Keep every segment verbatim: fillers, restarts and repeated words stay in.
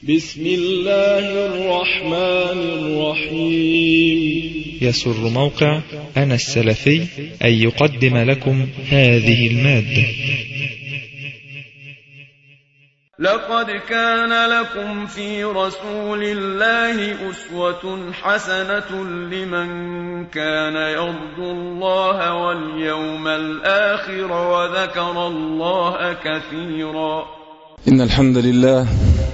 بسم الله الرحمن الرحيم. يسر موقع أنا السلفي أن يقدم لكم هذه المادة. لقد كان لكم في رسول الله أسوة حسنة لمن كان يرجو الله واليوم الآخر وذكر الله كثيرا. إن الحمد لله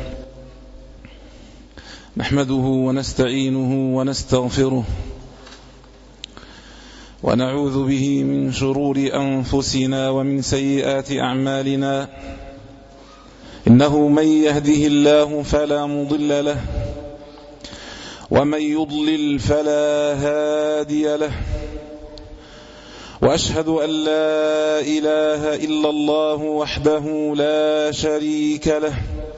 نحمده ونستعينه ونستغفره ونعوذ به من شرور أنفسنا ومن سيئات أعمالنا. إنه من يهده الله فلا مضل له ومن يضلل فلا هادي له، وأشهد أن لا إله إلا الله وحده لا شريك له،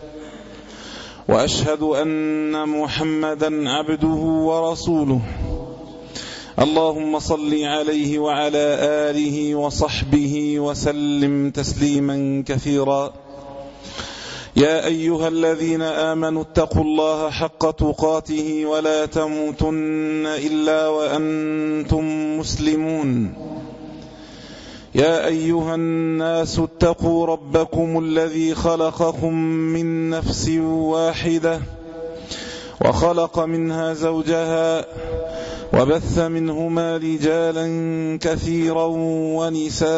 وأشهد أن محمدا عبده ورسوله. اللهم صل عليه وعلى آله وصحبه وسلم تسليما كثيرا. يا أيها الذين آمنوا اتقوا الله حق تقاته ولا تموتن إلا وأنتم مسلمون. يا أيها الناس اتقوا ربكم الذي خلقكم من نفس واحدة وخلق منها زوجها وبث منهما رجالا كثيرا ونساء،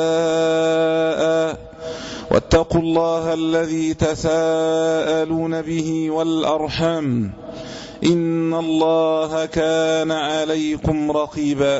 واتقوا الله الذي تساءلون به والأرحام إن الله كان عليكم رقيبا.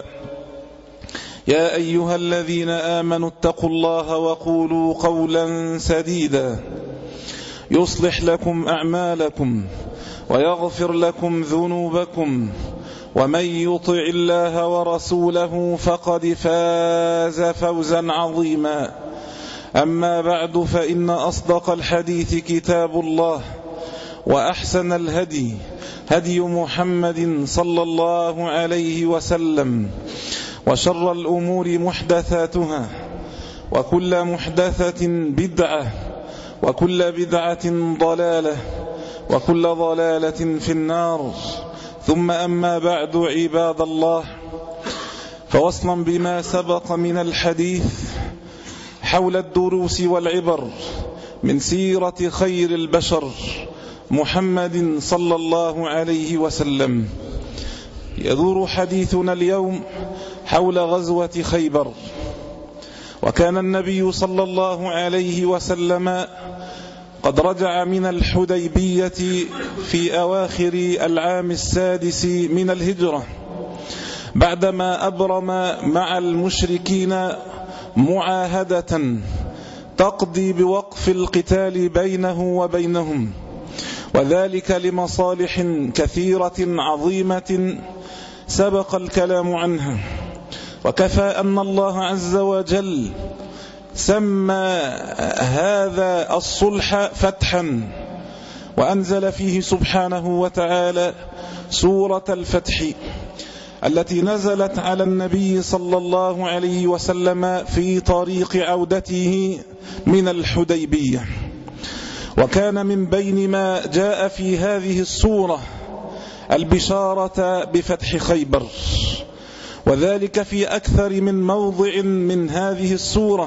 يا أيها الذين آمنوا اتقوا الله وقولوا قولا سديدا يصلح لكم أعمالكم ويغفر لكم ذنوبكم، ومن يطع الله ورسوله فقد فاز فوزا عظيما. أما بعد، فإن أصدق الحديث كتاب الله، وأحسن الهدي هدي محمد صلى الله عليه وسلم، وشر الأمور محدثاتها، وكل محدثة بدعة، وكل بدعة ضلالة، وكل ضلالة في النار. ثم أما بعد، عباد الله، فوصلا بما سبق من الحديث حول الدروس والعبر من سيرة خير البشر محمد صلى الله عليه وسلم، يدور حديثنا اليوم حول غزوة خيبر. وكان النبي صلى الله عليه وسلم قد رجع من الحديبية في أواخر العام السادس من الهجرة، بعدما أبرم مع المشركين معاهدة تقضي بوقف القتال بينه وبينهم، وذلك لمصالح كثيرة عظيمة سبق الكلام عنها. وكفى أن الله عز وجل سمى هذا الصلح فتحا، وأنزل فيه سبحانه وتعالى سورة الفتح التي نزلت على النبي صلى الله عليه وسلم في طريق عودته من الحديبية. وكان من بين ما جاء في هذه السورة البشارة بفتح خيبر، وذلك في أكثر من موضع من هذه السورة.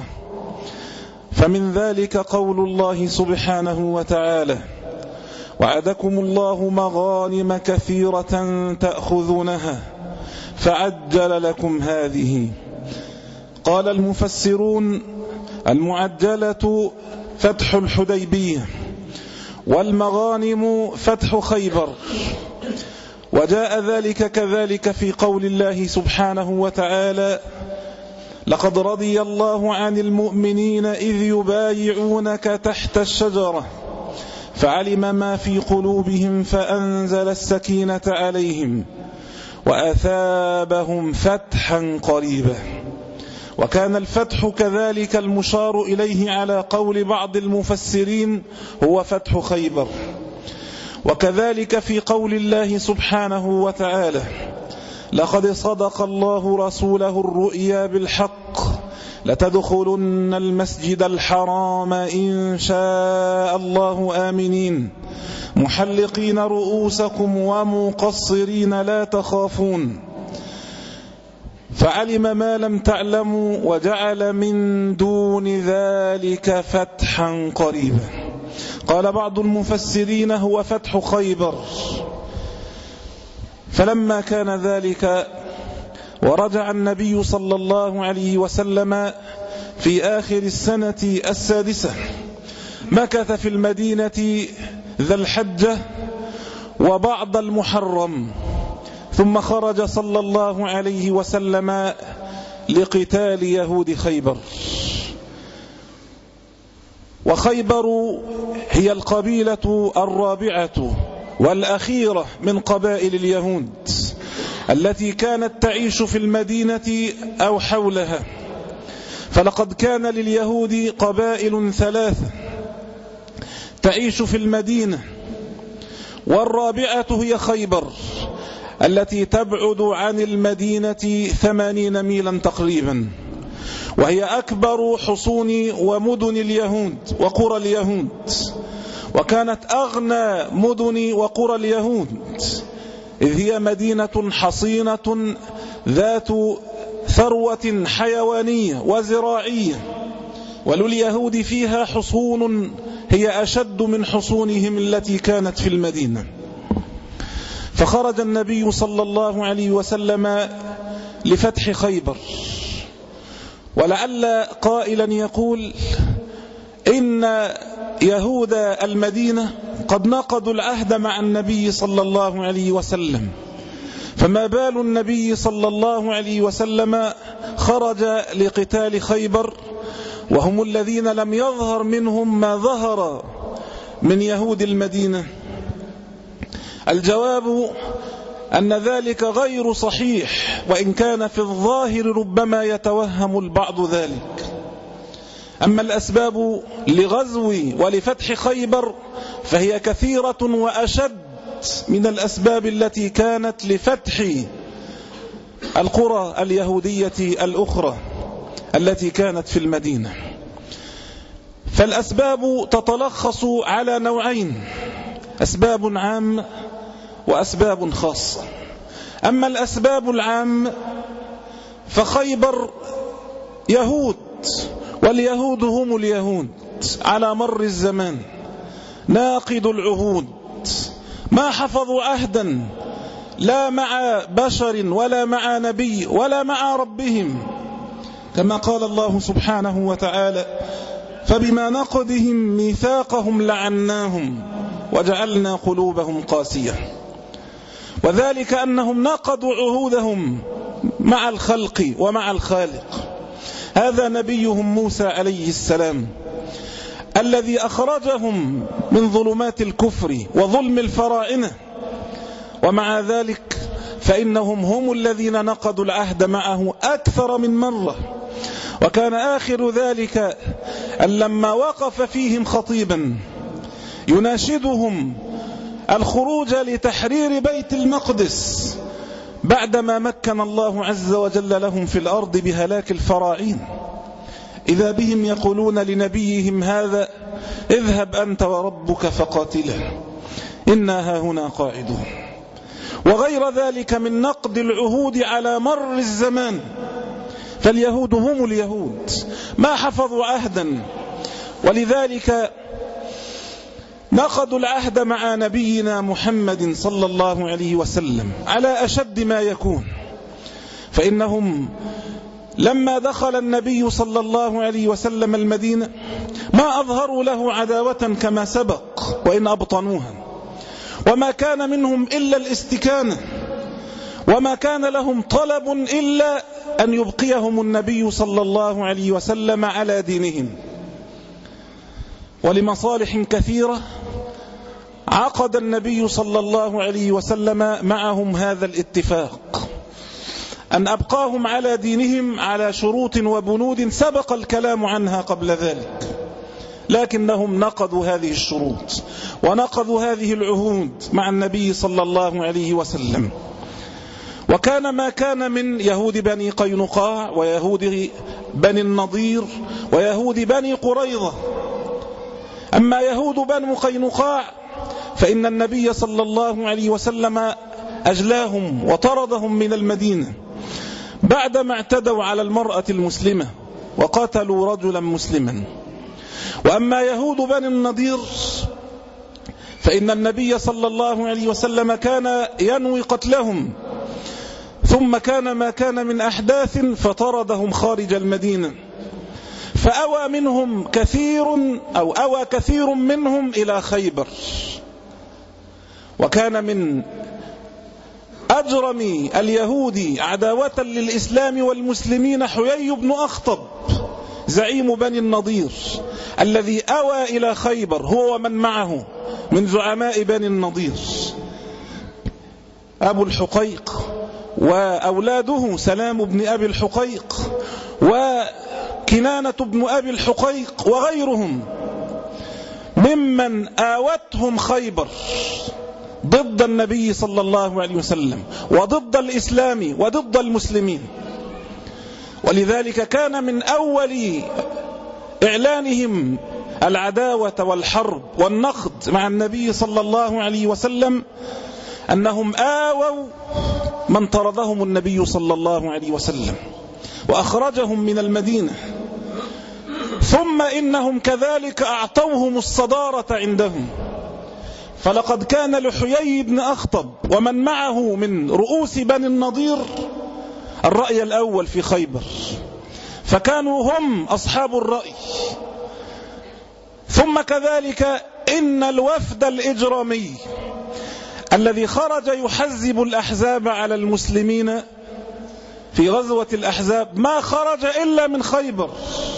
فمن ذلك قول الله سبحانه وتعالى: وعدكم الله مغانم كثيرة تأخذونها فعجل لكم هذه. قال المفسرون: المعجلة فتح الحديبية، والمغانم فتح خيبر. وجاء ذلك كذلك في قول الله سبحانه وتعالى: لقد رضي الله عن المؤمنين إذ يبايعونك تحت الشجرة فعلم ما في قلوبهم فأنزل السكينة عليهم وأثابهم فتحا قريبا. وكان الفتح كذلك المشار إليه على قول بعض المفسرين هو فتح خيبر. وكذلك في قول الله سبحانه وتعالى: لقد صدق الله رسوله الرؤيا بالحق لتدخلن المسجد الحرام إن شاء الله آمنين محلقين رؤوسكم ومقصرين لا تخافون فعلم ما لم تعلموا وجعل من دون ذلك فتحا قريبا. قال بعض المفسرين هو فتح خيبر. فلما كان ذلك ورجع النبي صلى الله عليه وسلم في آخر السنة السادسة مكث في المدينة ذا الحجة وبعض المحرم، ثم خرج صلى الله عليه وسلم لقتال يهود خيبر. وخيبر هي القبيلة الرابعة والأخيرة من قبائل اليهود التي كانت تعيش في المدينة أو حولها. فلقد كان لليهود قبائل ثلاثة تعيش في المدينة، والرابعة هي خيبر التي تبعد عن المدينة ثمانين ميلا تقريبا، وهي أكبر حصون ومدن اليهود وقرى اليهود، وكانت أغنى مدن وقرى اليهود، إذ هي مدينة حصينة ذات ثروة حيوانية وزراعية، ولليهود فيها حصون هي أشد من حصونهم التي كانت في المدينة. فخرج النبي صلى الله عليه وسلم لفتح خيبر. ولعل قائلا يقول إن يهود المدينة قد نقضوا العهد مع النبي صلى الله عليه وسلم، فما بال النبي صلى الله عليه وسلم خرج لقتال خيبر وهم الذين لم يظهر منهم ما ظهر من يهود المدينة؟ الجواب أن ذلك غير صحيح، وإن كان في الظاهر ربما يتوهم البعض ذلك. أما الأسباب لغزو ولفتح خيبر فهي كثيرة وأشد من الأسباب التي كانت لفتح القرى اليهودية الأخرى التي كانت في المدينة. فالأسباب تتلخص على نوعين: أسباب عامة وأسباب خاصة. أما الأسباب العامة فخيبر يهود، واليهود هم اليهود على مر الزمان، ناقضوا العهود، ما حفظوا عهدا لا مع بشر ولا مع نبي ولا مع ربهم، كما قال الله سبحانه وتعالى: فبما نقضهم ميثاقهم لعناهم وجعلنا قلوبهم قاسية. وذلك أنهم نقضوا عهودهم مع الخلق ومع الخالق. هذا نبيهم موسى عليه السلام الذي أخرجهم من ظلمات الكفر وظلم الفراعنة، ومع ذلك فإنهم هم الذين نقضوا العهد معه أكثر من مرة. وكان آخر ذلك أن لما وقف فيهم خطيبا يناشدهم الخروج لتحرير بيت المقدس بعدما مكن الله عز وجل لهم في الأرض بهلاك الفراعين، إذا بهم يقولون لنبيهم هذا: اذهب أنت وربك فقاتلا إنا هاهنا قاعدون. وغير ذلك من نقض العهود على مر الزمان. فاليهود هم اليهود، ما حفظوا عهدا، ولذلك نقضوا العهد مع نبينا محمد صلى الله عليه وسلم على أشد ما يكون. فإنهم لما دخل النبي صلى الله عليه وسلم المدينة ما أظهروا له عداوة كما سبق، وإن أبطنوها، وما كان منهم إلا الاستكانة، وما كان لهم طلب إلا أن يبقيهم النبي صلى الله عليه وسلم على دينهم. ولمصالح كثيرة عقد النبي صلى الله عليه وسلم معهم هذا الاتفاق، أن أبقاهم على دينهم على شروط وبنود سبق الكلام عنها قبل ذلك، لكنهم نقضوا هذه الشروط ونقضوا هذه العهود مع النبي صلى الله عليه وسلم. وكان ما كان من يهود بني قينقاع ويهود بني النضير ويهود بني قريظة. أما يهود بني قينقاع فإن النبي صلى الله عليه وسلم أجلاهم وطردهم من المدينة بعدما اعتدوا على المرأة المسلمة وقتلوا رجلا مسلما. وأما يهود بني النضير فإن النبي صلى الله عليه وسلم كان ينوي قتلهم، ثم كان ما كان من أحداث فطردهم خارج المدينة، فأوى منهم كثير أو أوى كثير منهم إلى خيبر. وكان من أجرم اليهود عداوة للإسلام والمسلمين حيي بن أخطب زعيم بني النضير الذي أوى إلى خيبر هو ومن معه من زعماء بني النضير، أبو الحقيق وأولاده سلام بن أبي الحقيق وكنانة بن أبي الحقيق وغيرهم ممن آوتهم خيبر ضد النبي صلى الله عليه وسلم وضد الإسلام وضد المسلمين. ولذلك كان من أول إعلانهم العداوة والحرب والنقد مع النبي صلى الله عليه وسلم أنهم آووا من طردهم النبي صلى الله عليه وسلم وأخرجهم من المدينة، ثم إنهم كذلك أعطوهم الصدارة عندهم. فلقد كان لحيي بن أخطب ومن معه من رؤوس بني النضير الرأي الأول في خيبر، فكانوا هم أصحاب الرأي. ثم كذلك إن الوفد الإجرامي الذي خرج يحزب الأحزاب على المسلمين في غزوة الأحزاب ما خرج إلا من خيبر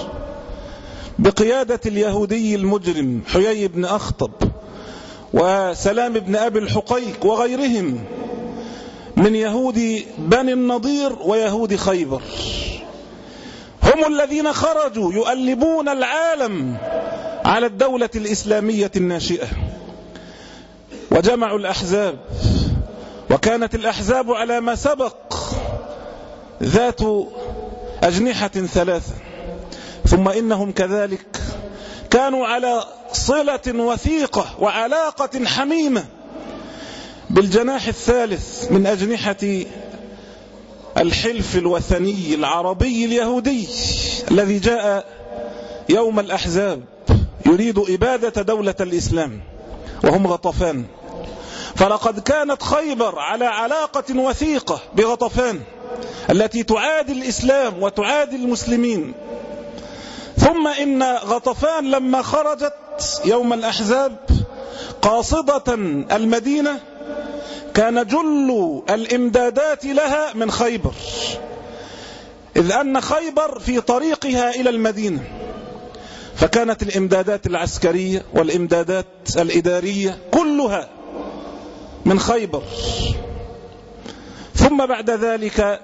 بقيادة اليهودي المجرم حيي بن أخطب وسلام بن أبي الحقيق وغيرهم من يهود بني النضير ويهود خيبر. هم الذين خرجوا يؤلبون العالم على الدولة الإسلامية الناشئة، وجمعوا الأحزاب، وكانت الأحزاب على ما سبق ذات أجنحة ثلاثة. ثم إنهم كذلك كانوا على صلة وثيقة وعلاقة حميمة بالجناح الثالث من أجنحة الحلف الوثني العربي اليهودي الذي جاء يوم الأحزاب يريد إبادة دولة الإسلام، وهم غطفان. فلقد كانت خيبر على علاقة وثيقة بغطفان التي تعادي الإسلام وتعادي المسلمين. ثم إن غطفان لما خرجت يوم الأحزاب قاصدة المدينة كان جل الإمدادات لها من خيبر، إذ أن خيبر في طريقها إلى المدينة، فكانت الإمدادات العسكرية والإمدادات الإدارية كلها من خيبر. ثم بعد ذلك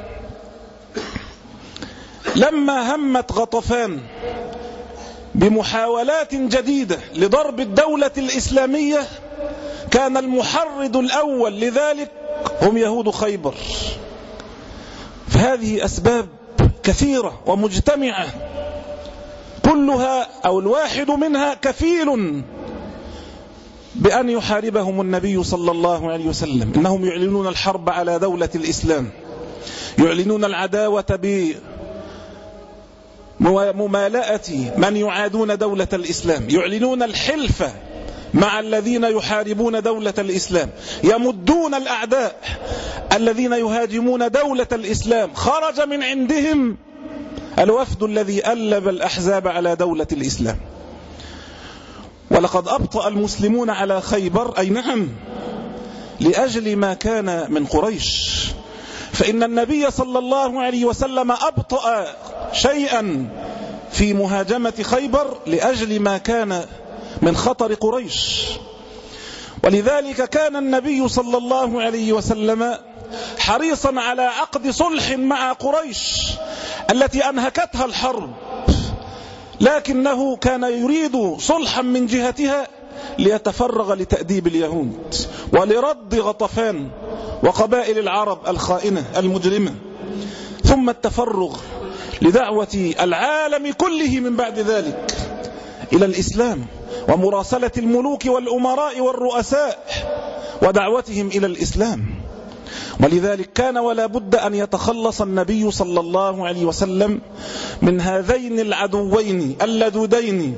لما همت غطفان بمحاولات جديدة لضرب الدولة الإسلامية كان المحرض الأول لذلك هم يهود خيبر. فهذه أسباب كثيرة ومجتمعة كلها أو الواحد منها كفيل بأن يحاربهم النبي صلى الله عليه وسلم. إنهم يعلنون الحرب على دولة الإسلام، يعلنون العداوة بممالأة من يعادون دولة الإسلام، يعلنون الحلف مع الذين يحاربون دولة الإسلام، يمدون الأعداء الذين يهاجمون دولة الإسلام. خرج من عندهم الوفد الذي ألب الأحزاب على دولة الإسلام. ولقد أبطأ المسلمون على خيبر، أي نعم، لأجل ما كان من قريش، فإن النبي صلى الله عليه وسلم أبطأ شيئا في مهاجمة خيبر لأجل ما كان من خطر قريش. ولذلك كان النبي صلى الله عليه وسلم حريصا على عقد صلح مع قريش التي أنهكتها الحرب، لكنه كان يريد صلحا من جهتها ليتفرغ لتأديب اليهود ولرد غطفان وقبائل العرب الخائنة المجرمة، ثم التفرغ لدعوة العالم كله من بعد ذلك إلى الإسلام ومراسلة الملوك والأمراء والرؤساء ودعوتهم إلى الإسلام. ولذلك كان ولا بد أن يتخلص النبي صلى الله عليه وسلم من هذين العدوين اللدودين،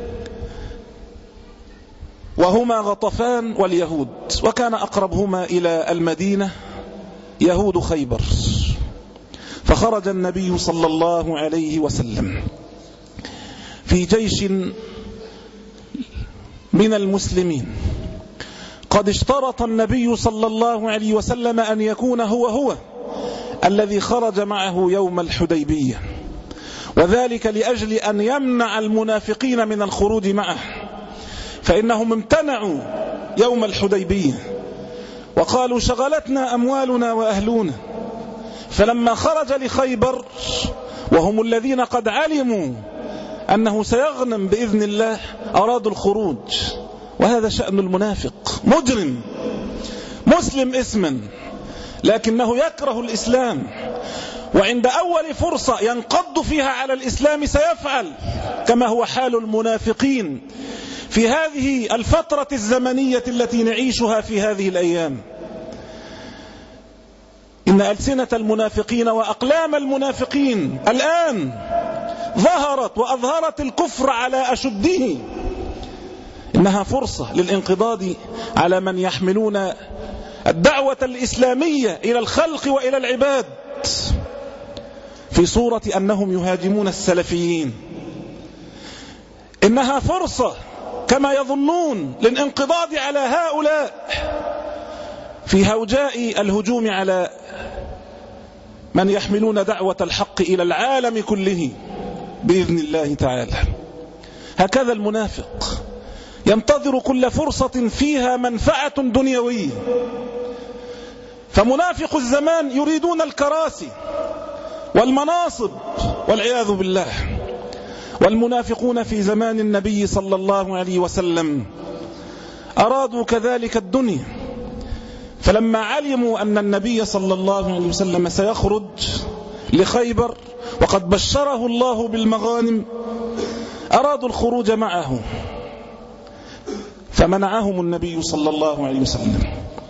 وهما غطفان واليهود، وكان أقربهما إلى المدينة يهود خيبر. فخرج النبي صلى الله عليه وسلم في جيش من المسلمين. قد اشترط النبي صلى الله عليه وسلم أن يكون هو هو الذي خرج معه يوم الحديبية، وذلك لأجل أن يمنع المنافقين من الخروج معه، فإنهم امتنعوا يوم الحديبية وقالوا شغلتنا أموالنا وأهلنا. فلما خرج لخيبر وهم الذين قد علموا أنه سيغنم بإذن الله أرادوا الخروج. وهذا شأن المنافق، مجرم مسلم اسما لكنه يكره الإسلام، وعند أول فرصة ينقض فيها على الإسلام سيفعل، كما هو حال المنافقين في هذه الفترة الزمنية التي نعيشها في هذه الأيام. إن ألسنة المنافقين وأقلام المنافقين الآن ظهرت وأظهرت الكفر على أشده. إنها فرصة للانقضاض على من يحملون الدعوة الإسلامية إلى الخلق وإلى العباد في صورة أنهم يهاجمون السلفيين. إنها فرصة كما يظنون للانقضاض على هؤلاء في هوجاء الهجوم على من يحملون دعوة الحق إلى العالم كله بإذن الله تعالى. هكذا المنافق ينتظر كل فرصة فيها منفعة دنيوية. فمنافق الزمان يريدون الكراسي والمناصب والعياذ بالله. والمنافقون في زمان النبي صلى الله عليه وسلم أرادوا كذلك الدنيا، فلما علموا أن النبي صلى الله عليه وسلم سيخرج لخيبر وقد بشره الله بالمغانم أرادوا الخروج معه، فمنعهم النبي صلى الله عليه وسلم.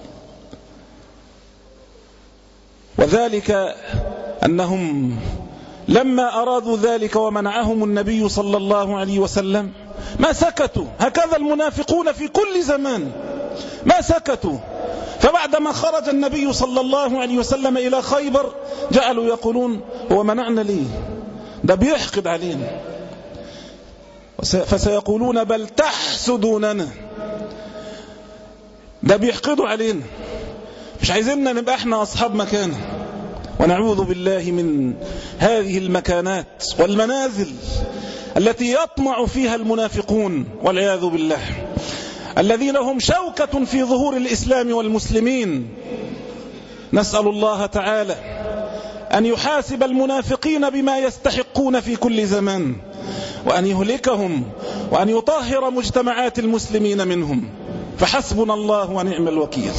وذلك أنهم لما أرادوا ذلك ومنعهم النبي صلى الله عليه وسلم ما سكتوا. هكذا المنافقون في كل زمان ما سكتوا. فبعدما خرج النبي صلى الله عليه وسلم إلى خيبر جعلوا يقولون هو منعنا ليه؟ ده بيحقد علينا. فسيقولون بل تحسدوننا، ده بيحقدوا علينا، مش عايزيننا نبقى احنا أصحاب مكانه. ونعوذ بالله من هذه المكانات والمنازل التي يطمع فيها المنافقون والعياذ بالله، الذين هم شوكة في ظهور الإسلام والمسلمين. نسأل الله تعالى أن يحاسب المنافقين بما يستحقون في كل زمان، وأن يهلكهم، وأن يطهر مجتمعات المسلمين منهم، فحسبنا الله ونعم الوكيل.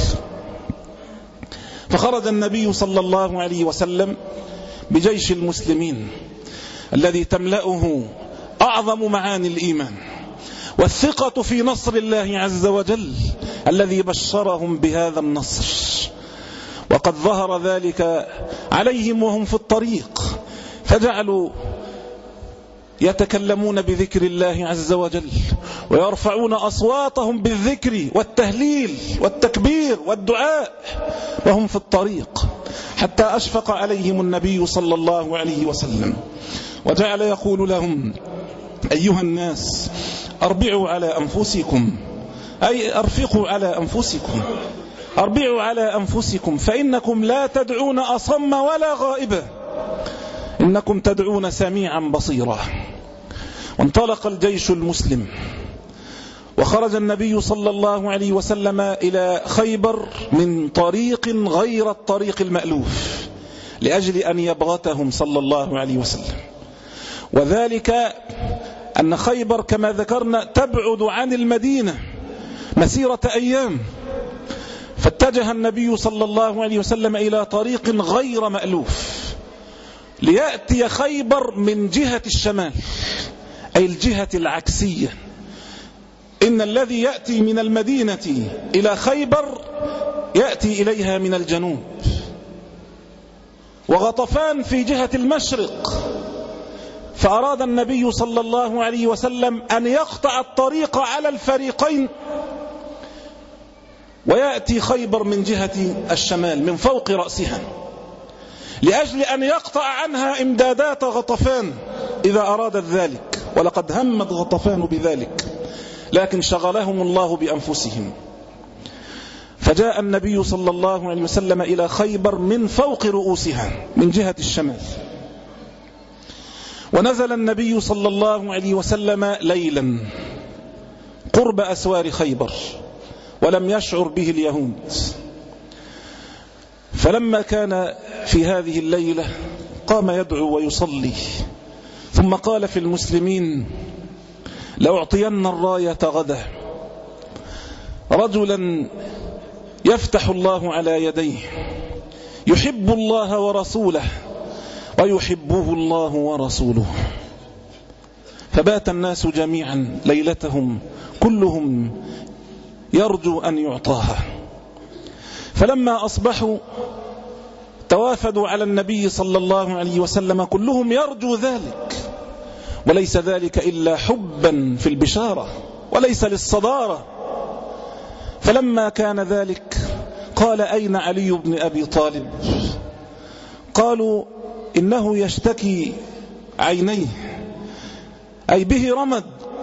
فخرج النبي صلى الله عليه وسلم بجيش المسلمين الذي تملأه أعظم معاني الإيمان والثقة في نصر الله عز وجل الذي بشرهم بهذا النصر. وقد ظهر ذلك عليهم وهم في الطريق، فجعلوا يتكلمون بذكر الله عز وجل ويرفعون أصواتهم بالذكر والتهليل والتكبير والدعاء وهم في الطريق، حتى أشفق عليهم النبي صلى الله عليه وسلم وجعل يقول لهم أيها الناس أربعوا على أنفسكم، أي أرفقوا على أنفسكم، أربعوا على أنفسكم، فإنكم لا تدعون أصم ولا غائبا، إنكم تدعون سميعا بصيرا. وانطلق الجيش المسلم، وخرج النبي صلى الله عليه وسلم إلى خيبر من طريق غير الطريق المألوف لأجل أن يبغتهم صلى الله عليه وسلم. وذلك أن خيبر كما ذكرنا تبعد عن المدينة مسيرة أيام، فاتجه النبي صلى الله عليه وسلم إلى طريق غير مألوف ليأتي خيبر من جهة الشمال، أي الجهة العكسية إن الذي يأتي من المدينة إلى خيبر يأتي إليها من الجنوب، وغطفان في جهة المشرق، فأراد النبي صلى الله عليه وسلم أن يقطع الطريق على الفريقين ويأتي خيبر من جهة الشمال من فوق رأسها، لأجل أن يقطع عنها إمدادات غطفان إذا أرادت ذلك، ولقد همت غطفان بذلك لكن شغلهم الله بأنفسهم. فجاء النبي صلى الله عليه وسلم إلى خيبر من فوق رؤوسها من جهة الشمال، ونزل النبي صلى الله عليه وسلم ليلا قرب أسوار خيبر ولم يشعر به اليهود. فلما كان في هذه الليلة قام يدعو ويصلي، ثم قال في المسلمين: لأعطين الراية غدا رجلا يفتح الله على يديه يحب الله ورسوله ويحبه الله ورسوله. فبات الناس جميعا ليلتهم كلهم يرجو أن يعطاها. فلما أصبحوا توافدوا على النبي صلى الله عليه وسلم كلهم يرجو ذلك، وليس ذلك إلا حبا في البشارة وليس للصدارة. فلما كان ذلك قال: أين علي بن أبي طالب؟ قالوا: إنه يشتكي عينيه أي به رمد.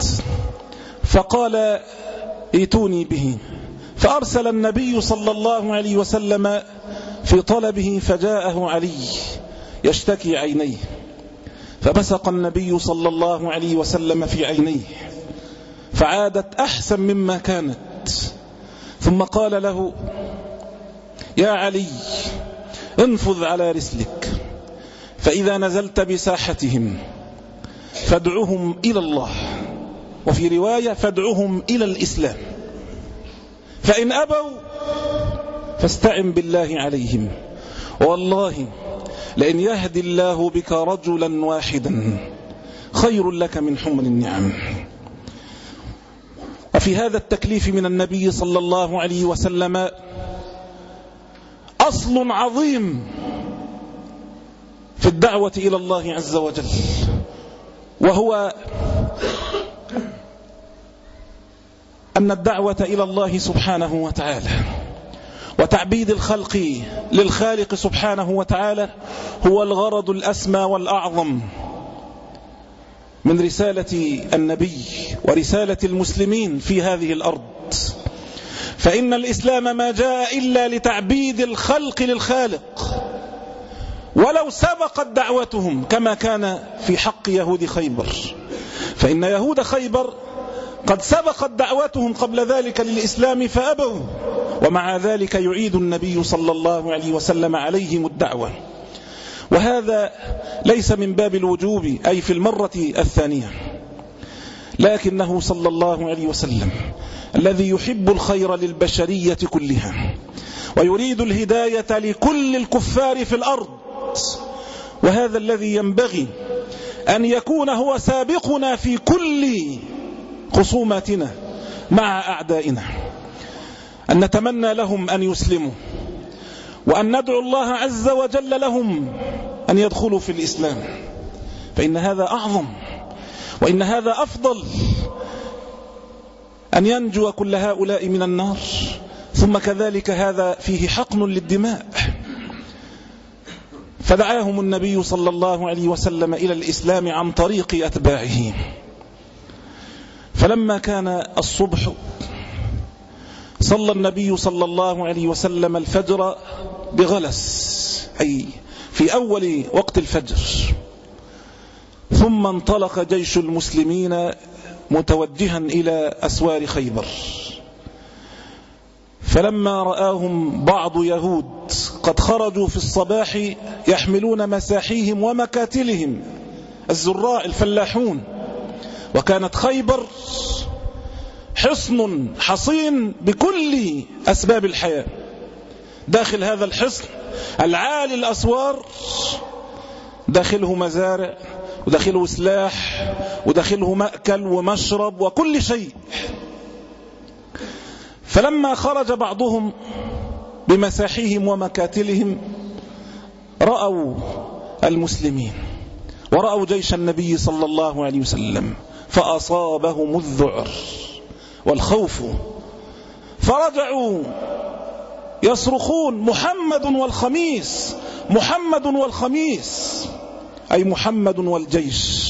فقال: ائتوني به. فأرسل النبي صلى الله عليه وسلم في طلبه، فجاءه علي يشتكي عينيه، فبصق النبي صلى الله عليه وسلم في عينيه فعادت أحسن مما كانت، ثم قال له: يا علي انفذ على رسلك، فإذا نزلت بساحتهم فادعهم إلى الله، وفي رواية فادعهم إلى الإسلام، فإن أبوا فاستعن بالله عليهم، والله لئن يهدي الله بك رجلا واحدا خير لك من حمر النعم. وفي هذا التكليف من النبي صلى الله عليه وسلم أصل عظيم في الدعوة إلى الله عز وجل، وهو أن الدعوة إلى الله سبحانه وتعالى وتعبيد الخلق للخالق سبحانه وتعالى هو الغرض الأسمى والأعظم من رسالة النبي ورسالة المسلمين في هذه الأرض. فإن الإسلام ما جاء إلا لتعبيد الخلق للخالق، ولو سبقت دعوتهم كما كان في حق يهود خيبر، فإن يهود خيبر قد سبقت دعوتهم قبل ذلك للإسلام فأبوا، ومع ذلك يعيد النبي صلى الله عليه وسلم عليهم الدعوة. وهذا ليس من باب الوجوب أي في المرة الثانية، لكنه صلى الله عليه وسلم الذي يحب الخير للبشرية كلها ويريد الهداية لكل الكفار في الأرض، وهذا الذي ينبغي أن يكون هو سابقنا في كل خصوماتنا مع أعدائنا، أن نتمنى لهم أن يسلموا، وأن ندعو الله عز وجل لهم أن يدخلوا في الإسلام، فإن هذا أعظم وإن هذا أفضل أن ينجو كل هؤلاء من النار. ثم كذلك هذا فيه حقن للدماء. فدعاهم النبي صلى الله عليه وسلم إلى الإسلام عن طريق أتباعه. فلما كان الصبح صلى النبي صلى الله عليه وسلم الفجر بغلس، أي في أول وقت الفجر، ثم انطلق جيش المسلمين متوجها إلى أسوار خيبر. فلما رآهم بعض يهود قد خرجوا في الصباح يحملون مساحيهم ومكاتلهم، الزراع الفلاحون، وكانت خيبر حصن حصين بكل أسباب الحياة. داخل هذا الحصن العالي الأسوار داخله مزارع وداخله سلاح وداخله مأكل ومشرب وكل شيء، فلما خرج بعضهم بمساحيهم ومكاتلهم رأوا المسلمين ورأوا جيش النبي صلى الله عليه وسلم، فأصابهم الذعر والخوف، فرجعوا يصرخون: محمد والخميس، محمد والخميس، أي محمد والجيش.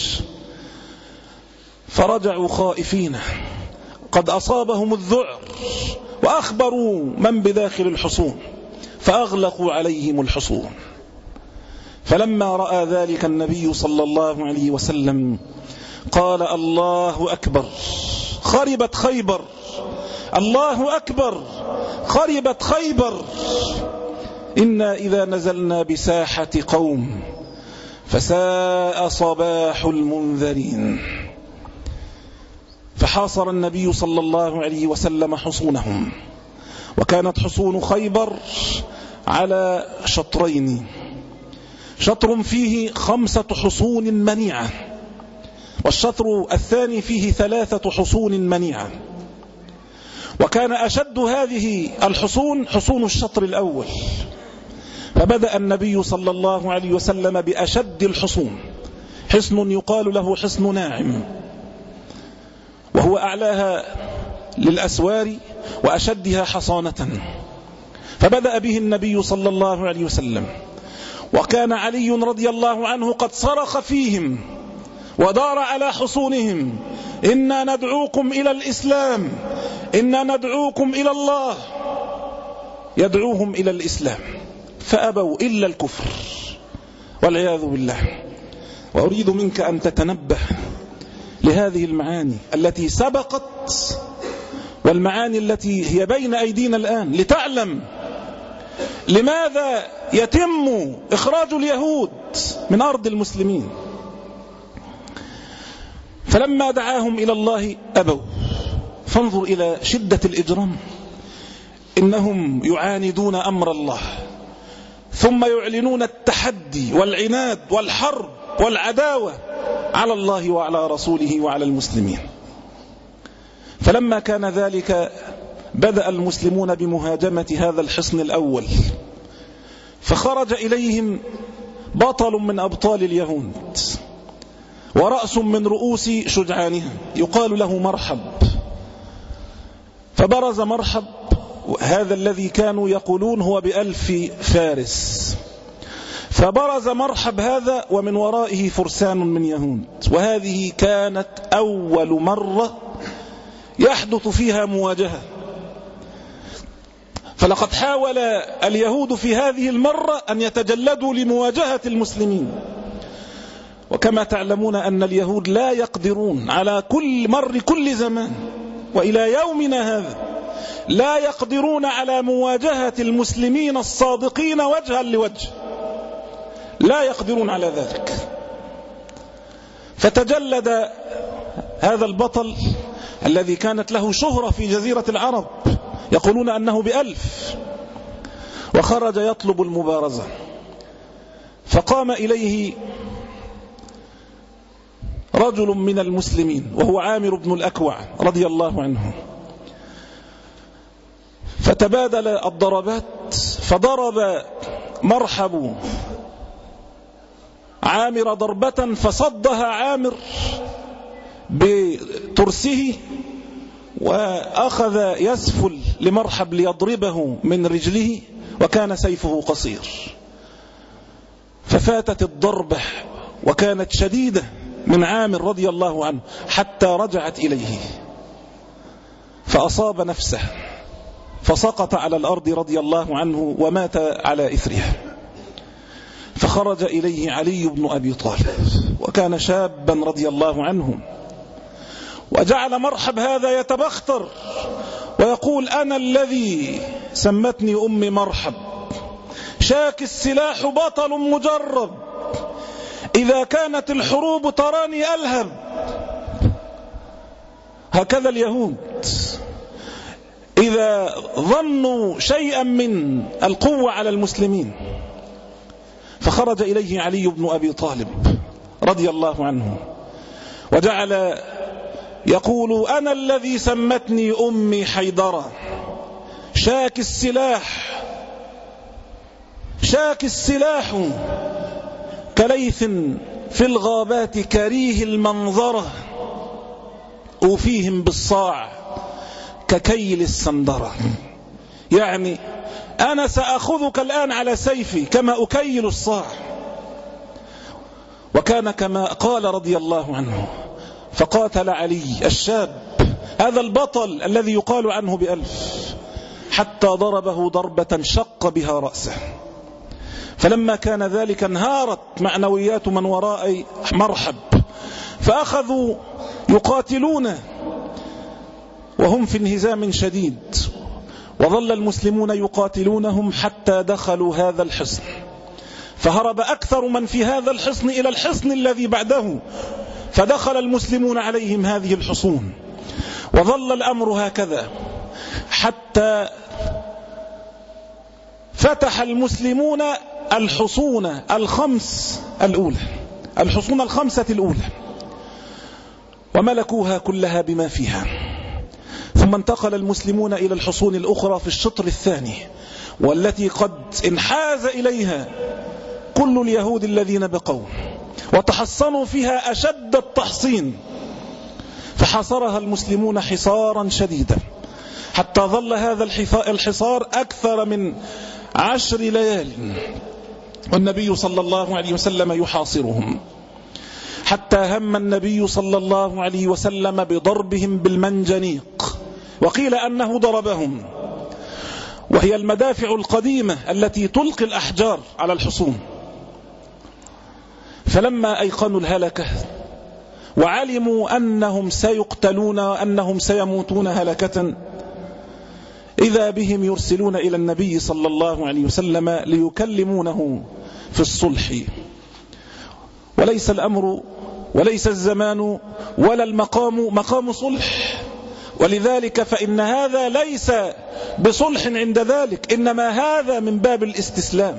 فرجعوا خائفين قد أصابهم الذعر، وأخبروا من بداخل الحصون فأغلقوا عليهم الحصون. فلما رأى ذلك النبي صلى الله عليه وسلم قال: الله أكبر، خربت خيبر، الله أكبر، خربت خيبر، إنا إذا نزلنا بساحة قوم فساء صباح المنذرين. فحاصر النبي صلى الله عليه وسلم حصونهم، وكانت حصون خيبر على شطرين، شطر فيه خمسة حصون منيعة، والشطر الثاني فيه ثلاثة حصون منيعة. وكان أشد هذه الحصون حصون الشطر الأول، فبدأ النبي صلى الله عليه وسلم بأشد الحصون، حصن يقال له حصن ناعم، وهو أعلاها للأسوار وأشدها حصانة، فبدأ به النبي صلى الله عليه وسلم. وكان علي رضي الله عنه قد صرخ فيهم ودار على حصونهم: إنا ندعوكم إلى الإسلام، إنا ندعوكم إلى الله، يدعوهم إلى الإسلام، فأبوا إلا الكفر والعياذ بالله. وأريد منك أن تتنبه لهذه المعاني التي سبقت والمعاني التي هي بين أيدينا الآن، لتعلم لماذا يتم إخراج اليهود من أرض المسلمين. فلما دعاهم إلى الله أبوا. فانظر إلى شدة الإجرام، إنهم يعاندون أمر الله ثم يعلنون التحدي والعناد والحرب والعداوة على الله وعلى رسوله وعلى المسلمين. فلما كان ذلك بدأ المسلمون بمهاجمة هذا الحصن الأول، فخرج إليهم بطل من أبطال اليهود ورأس من رؤوس شجعانها يقال له مرحب. فبرز مرحب هذا الذي كانوا يقولون هو بألف فارس، فبرز مرحب هذا ومن ورائه فرسان من يهود، وهذه كانت أول مرة يحدث فيها مواجهة. فلقد حاول اليهود في هذه المرة أن يتجلدوا لمواجهة المسلمين، وكما تعلمون أن اليهود لا يقدرون على كل مر كل زمان وإلى يومنا هذا لا يقدرون على مواجهة المسلمين الصادقين وجها لوجه، لا يقدرون على ذلك. فتجلد هذا البطل الذي كانت له شهرة في جزيرة العرب، يقولون أنه بألف، وخرج يطلب المبارزة. فقام إليه رجل من المسلمين وهو عامر بن الأكوع رضي الله عنه، فتبادل الضربات، فضرب مرحب عامر ضربة فصدها عامر بترسه، وأخذ يسفل لمرحب ليضربه من رجله، وكان سيفه قصير، ففاتت الضربة وكانت شديدة من عامر رضي الله عنه حتى رجعت إليه، فأصاب نفسه فسقط على الأرض رضي الله عنه ومات على إثرها. فخرج إليه علي بن أبي طالب وكان شابا رضي الله عنه، وجعل مرحب هذا يتبختر ويقول: أنا الذي سمتني أمي مرحب، شاك السلاح بطل مجرب، إذا كانت الحروب تراني ألهب. هكذا اليهود إذا ظنوا شيئا من القوة على المسلمين. فخرج إليه علي بن أبي طالب رضي الله عنه وجعل يقول: أنا الذي سمتني أمي حيدرة، شاك السلاح شاك السلاح كليث في الغابات كريه المنظرة أوفيهم بالصاع ككيل السندرة. يعني أنا سأخذك الآن على سيفي كما أكيل الصاع. وكان كما قال رضي الله عنه فقاتل علي الشاب هذا البطل الذي يقال عنه بألف حتى ضربه ضربة شق بها رأسه. فلما كان ذلك انهارت معنويات من وراء مرحب فأخذوا يقاتلون وهم في انهزام شديد، وظل المسلمون يقاتلونهم حتى دخلوا هذا الحصن، فهرب أكثر من في هذا الحصن إلى الحصن الذي بعده، فدخل المسلمون عليهم هذه الحصون، وظل الأمر هكذا حتى فتح المسلمون الحصون الخمس الأولى الحصون الخمسة الأولى وملكوها كلها بما فيها. ثم انتقل المسلمون إلى الحصون الأخرى في الشطر الثاني، والتي قد انحاز إليها كل اليهود الذين بقوا، وتحصنوا فيها أشد التحصين، فحاصرها المسلمون حصارا شديدا حتى ظل هذا الحصار أكثر من عشر ليال، والنبي صلى الله عليه وسلم يحاصرهم، حتى هم النبي صلى الله عليه وسلم بضربهم بالمنجنيق، وقيل أنه ضربهم، وهي المدافع القديمة التي تلقي الأحجار على الحصون. فلما أيقنوا الهلكة وعلموا أنهم سيقتلون وأنهم سيموتون هلكة، إذا بهم يرسلون إلى النبي صلى الله عليه وسلم ليكلمونه في الصلح. وليس الأمر وليس الزمان ولا المقام مقام صلح، ولذلك فإن هذا ليس بصلح عند ذلك، إنما هذا من باب الاستسلام.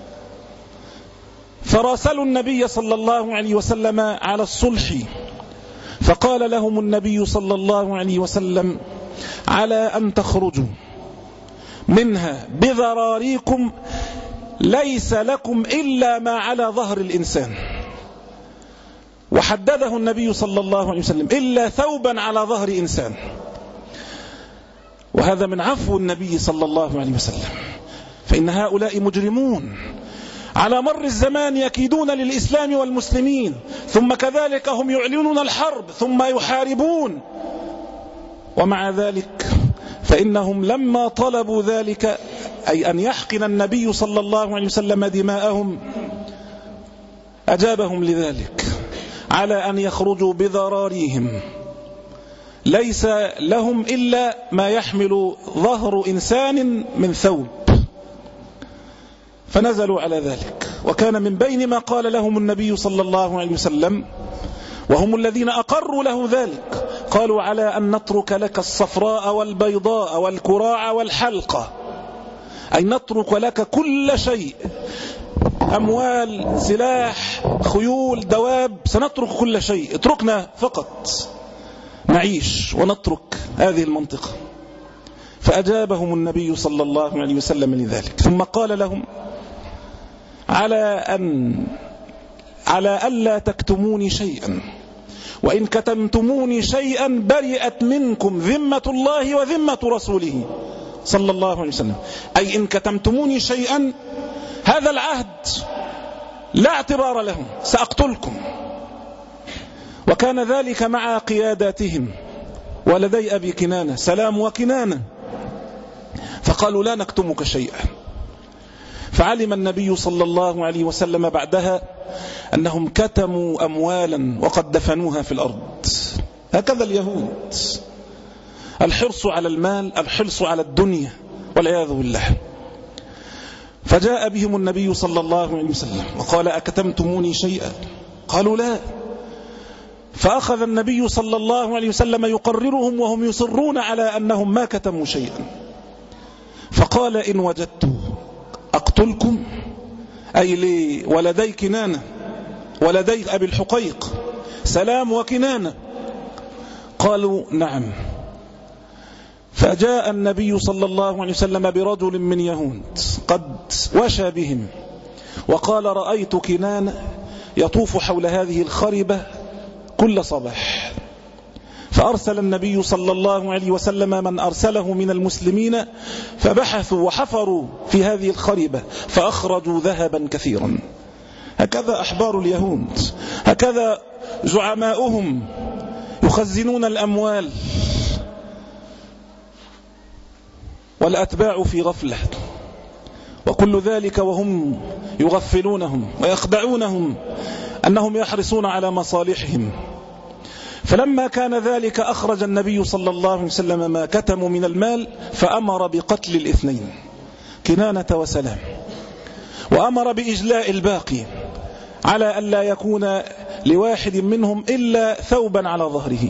فراسلوا النبي صلى الله عليه وسلم على الصلح، فقال لهم النبي صلى الله عليه وسلم على أن تخرجوا منها بذراريكم ليس لكم إلا ما على ظهر الإنسان، وحدده النبي صلى الله عليه وسلم إلا ثوبا على ظهر إنسان، وهذا من عفو النبي صلى الله عليه وسلم، فإن هؤلاء مجرمون على مر الزمان يكيدون للإسلام والمسلمين، ثم كذلك هم يعلنون الحرب ثم يحاربون، ومع ذلك فإنهم لما طلبوا ذلك أي أن يحقن النبي صلى الله عليه وسلم دماءهم أجابهم لذلك على أن يخرجوا بذراريهم ليس لهم إلا ما يحمل ظهر إنسان من ثوب، فنزلوا على ذلك. وكان من بين ما قال لهم النبي صلى الله عليه وسلم وهم الذين أقروا له ذلك، قالوا على أن نترك لك الصفراء والبيضاء والكراع والحلقة، أي نترك لك كل شيء، أموال، سلاح، خيول، دواب، سنترك كل شيء، اتركنا فقط نعيش ونترك هذه المنطقة. فأجابهم النبي صلى الله عليه وسلم لذلك، ثم قال لهم على أن على ألا تكتموني شيئا، وإن كتمتموني شيئا برئت منكم ذمة الله وذمة رسوله صلى الله عليه وسلم، أي إن كتمتموني شيئا هذا العهد لا اعتبار له، سأقتلكم. وكان ذلك مع قياداتهم، ولدي أبي كنانة سلام وكنانة، فقالوا لا نكتمك شيئا. فعلم النبي صلى الله عليه وسلم بعدها أنهم كتموا أموالا وقد دفنوها في الأرض. هكذا اليهود، الحرص على المال، الحرص على الدنيا والعياذ بالله. فجاء بهم النبي صلى الله عليه وسلم وقال أكتمتموني شيئا؟ قالوا لا. فأخذ النبي صلى الله عليه وسلم يقررهم وهم يصرون على أنهم ما كتموا شيئا، فقال إن وجدت أقتلكم، أي لولدي كنانة ولدي أبي الحقيق سلام وكنانة. قالوا نعم. فجاء النبي صلى الله عليه وسلم برجل من يهود قد وشى بهم، وقال: رأيت كنانة يطوف حول هذه الخربة كل صباح. فأرسل النبي صلى الله عليه وسلم من أرسله من المسلمين، فبحثوا وحفروا في هذه الخربة فأخرجوا ذهبا كثيرا. هكذا أحبار اليهود، هكذا زعماؤهم يخزنون الأموال، والأتباع في غفلة، وكل ذلك وهم يغفلونهم ويخدعونهم أنهم يحرصون على مصالحهم. فلما كان ذلك أخرج النبي صلى الله عليه وسلم ما كتموا من المال، فأمر بقتل الاثنين كنانة وسلام، وأمر بإجلاء الباقي على أن لا يكون لواحد منهم إلا ثوبا على ظهره.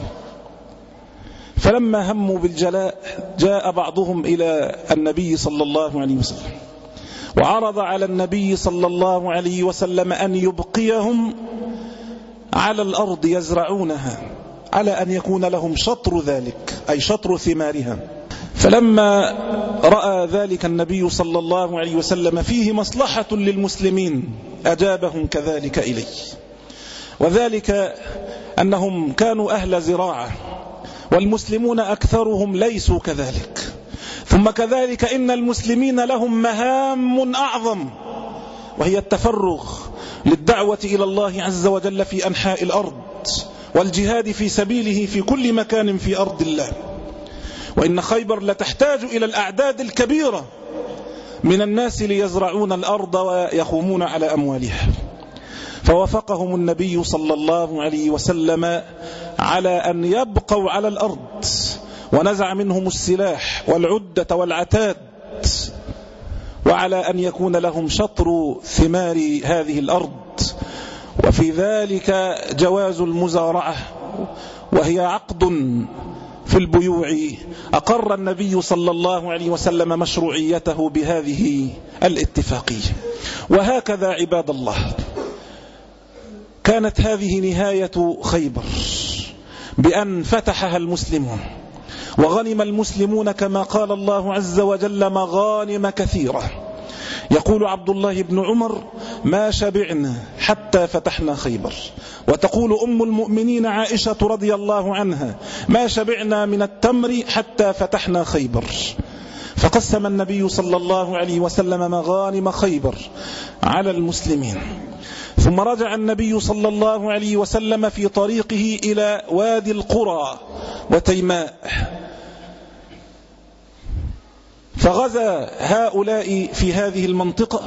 فلما هموا بالجلاء جاء بعضهم إلى النبي صلى الله عليه وسلم وعرض على النبي صلى الله عليه وسلم أن يبقيهم على الأرض يزرعونها، على أن يكون لهم شطر ذلك، أي شطر ثمارها. فلما رأى ذلك النبي صلى الله عليه وسلم فيه مصلحة للمسلمين أجابهم كذلك إليه، وذلك أنهم كانوا أهل زراعة، والمسلمون أكثرهم ليسوا كذلك. ثم كذلك إن المسلمين لهم مهام أعظم، وهي التفرغ للدعوة إلى الله عز وجل في أنحاء الأرض، والجهاد في سبيله في كل مكان في أرض الله. وإن خيبر لتحتاج إلى الأعداد الكبيرة من الناس ليزرعون الأرض ويقومون على أموالها. فوافقهم النبي صلى الله عليه وسلم على أن يبقوا على الأرض، ونزع منهم السلاح والعدة والعتاد، وعلى أن يكون لهم شطر ثمار هذه الأرض، وفي ذلك جواز المزارعة، وهي عقد في البيوع أقر النبي صلى الله عليه وسلم مشروعيته بهذه الاتفاقية. وهكذا عباد الله كانت هذه نهاية خيبر، بأن فتحها المسلمون وغنم المسلمون كما قال الله عز وجل مغانم كثيرة. يقول عبد الله بن عمر: ما شبعنا حتى فتحنا خيبر. وتقول أم المؤمنين عائشة رضي الله عنها: ما شبعنا من التمر حتى فتحنا خيبر. فقسم النبي صلى الله عليه وسلم مغانم خيبر على المسلمين. ثم رجع النبي صلى الله عليه وسلم في طريقه إلى وادي القرى وتيماء، فغزا هؤلاء في هذه المنطقة،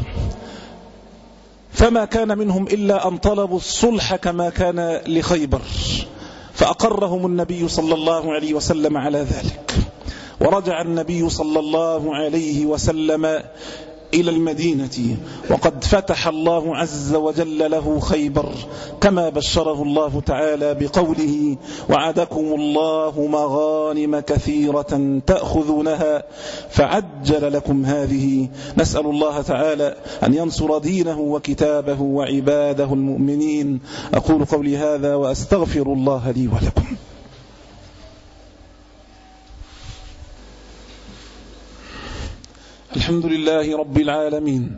فما كان منهم إلا أن طلبوا الصلح كما كان لخيبر، فأقرهم النبي صلى الله عليه وسلم على ذلك. ورجع النبي صلى الله عليه وسلم إلى المدينة وقد فتح الله عز وجل له خيبر، كما بشره الله تعالى بقوله: وعدكم الله مغانم كثيرة تأخذونها فعجل لكم هذه. نسأل الله تعالى أن ينصر دينه وكتابه وعباده المؤمنين. أقول قولي هذا وأستغفر الله لي ولكم. الحمد لله رب العالمين،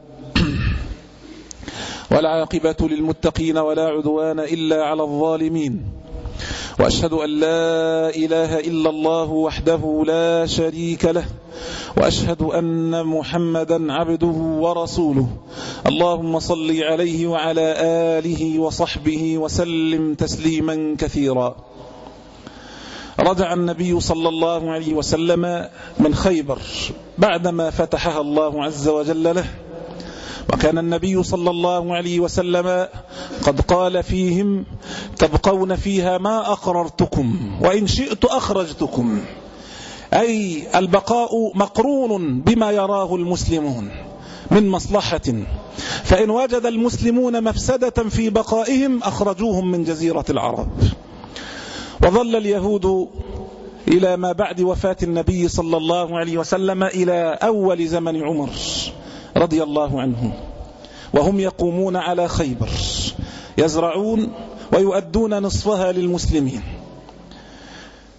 والعاقبة للمتقين ولا عدوان إلا على الظالمين، وأشهد أن لا إله إلا الله وحده لا شريك له، وأشهد أن محمدا عبده ورسوله. اللهم صل عليه وعلى آله وصحبه وسلم تسليما كثيرا. رجع النبي صلى الله عليه وسلم من خيبر بعدما فتحها الله عز وجل له، وكان النبي صلى الله عليه وسلم قد قال فيهم: تبقون فيها ما أقررتكم وإن شئت أخرجتكم، أي البقاء مقرون بما يراه المسلمون من مصلحة، فإن وجد المسلمون مفسدة في بقائهم أخرجوهم من جزيرة العرب. وظل اليهود إلى ما بعد وفاة النبي صلى الله عليه وسلم إلى أول زمن عمر رضي الله عنه وهم يقومون على خيبر، يزرعون ويؤدون نصفها للمسلمين.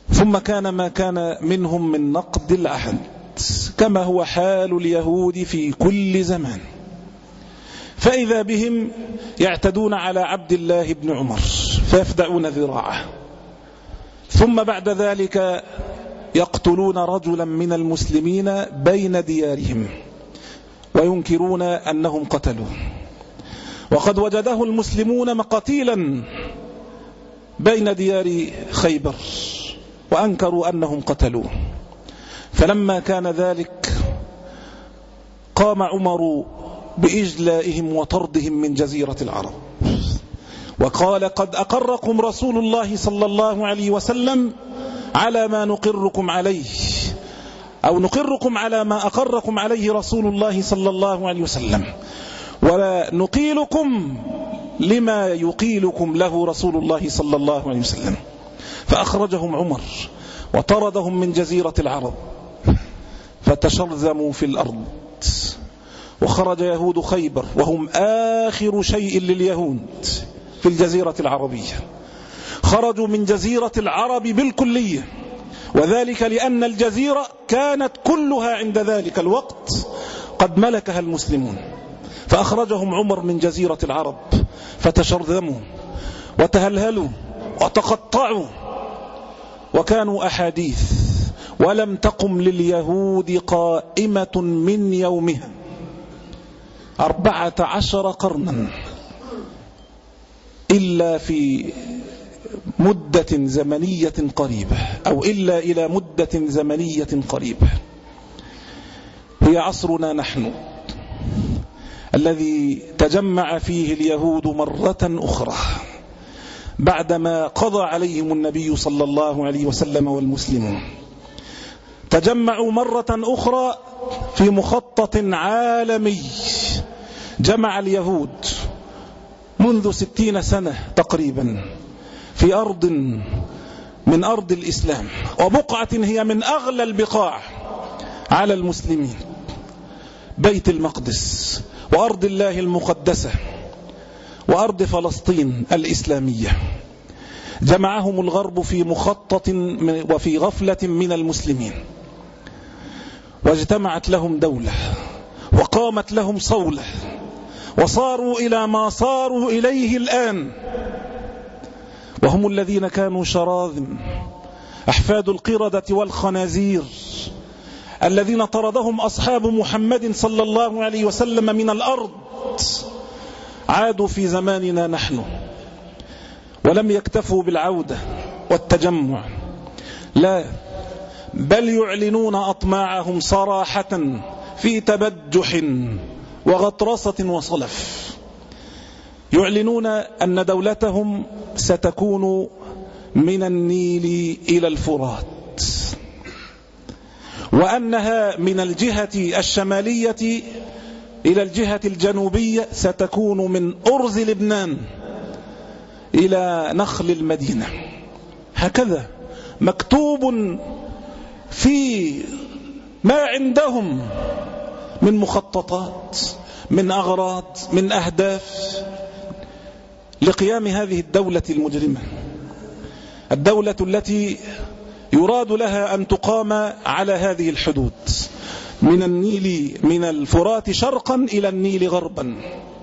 ثم كان ما كان منهم من نقد العهد كما هو حال اليهود في كل زمان، فإذا بهم يعتدون على عبد الله بن عمر فيفدعون ذراعه، ثم بعد ذلك يقتلون رجلا من المسلمين بين ديارهم وينكرون أنهم قتلوه، وقد وجده المسلمون مقتيلا بين ديار خيبر وأنكروا أنهم قتلوه. فلما كان ذلك قام عمر بإجلائهم وطردهم من جزيرة العرب، وقال قد أقركم رسول الله صلى الله عليه وسلم على ما نقركم عليه، أو نقركم على ما أقركم عليه رسول الله صلى الله عليه وسلم، ولا نقيلكم لما يقيلكم له رسول الله صلى الله عليه وسلم. فأخرجهم عمر وطردهم من جزيرة العرب فتشرذموا في الأرض، وخرج يهود خيبر وهم آخر شيء لليهود في الجزيرة العربية، خرجوا من جزيرة العرب بالكلية، وذلك لأن الجزيرة كانت كلها عند ذلك الوقت قد ملكها المسلمون. فأخرجهم عمر من جزيرة العرب فتشرذموا وتهلهلوا وتقطعوا، وكانوا أحاديث ولم تقم لليهود قائمة من يومها أربعة عشر قرنا إلا في مدة زمنية قريبة، أو إلا إلى مدة زمنية قريبة هي عصرنا نحن الذي تجمع فيه اليهود مرة أخرى بعدما قضى عليهم النبي صلى الله عليه وسلم والمسلمون. تجمعوا مرة أخرى في مخطط عالمي جمع اليهود منذ ستين سنة تقريبا في أرض من أرض الإسلام، وبقعة هي من أغلى البقاع على المسلمين، بيت المقدس وأرض الله المقدسة وأرض فلسطين الإسلامية. جمعهم الغرب في مخطط وفي غفلة من المسلمين، واجتمعت لهم دولة وقامت لهم صولة، وصاروا إلى ما صاروا إليه الآن، وهم الذين كانوا شراذم أحفاد القردة والخنازير الذين طردهم أصحاب محمد صلى الله عليه وسلم من الأرض، عادوا في زماننا نحن ولم يكتفوا بالعودة والتجمع، لا بل يعلنون أطماعهم صراحة في تبجح وغطرسة وصلف. يعلنون أن دولتهم ستكون من النيل إلى الفرات، وأنها من الجهة الشمالية إلى الجهة الجنوبية ستكون من أرز لبنان إلى نخل المدينة. هكذا مكتوب في ما عندهم من مخططات، من أغراض، من أهداف لقيام هذه الدولة المجرمة، الدولة التي يراد لها أن تقام على هذه الحدود من النيل من الفرات شرقا إلى النيل غربا،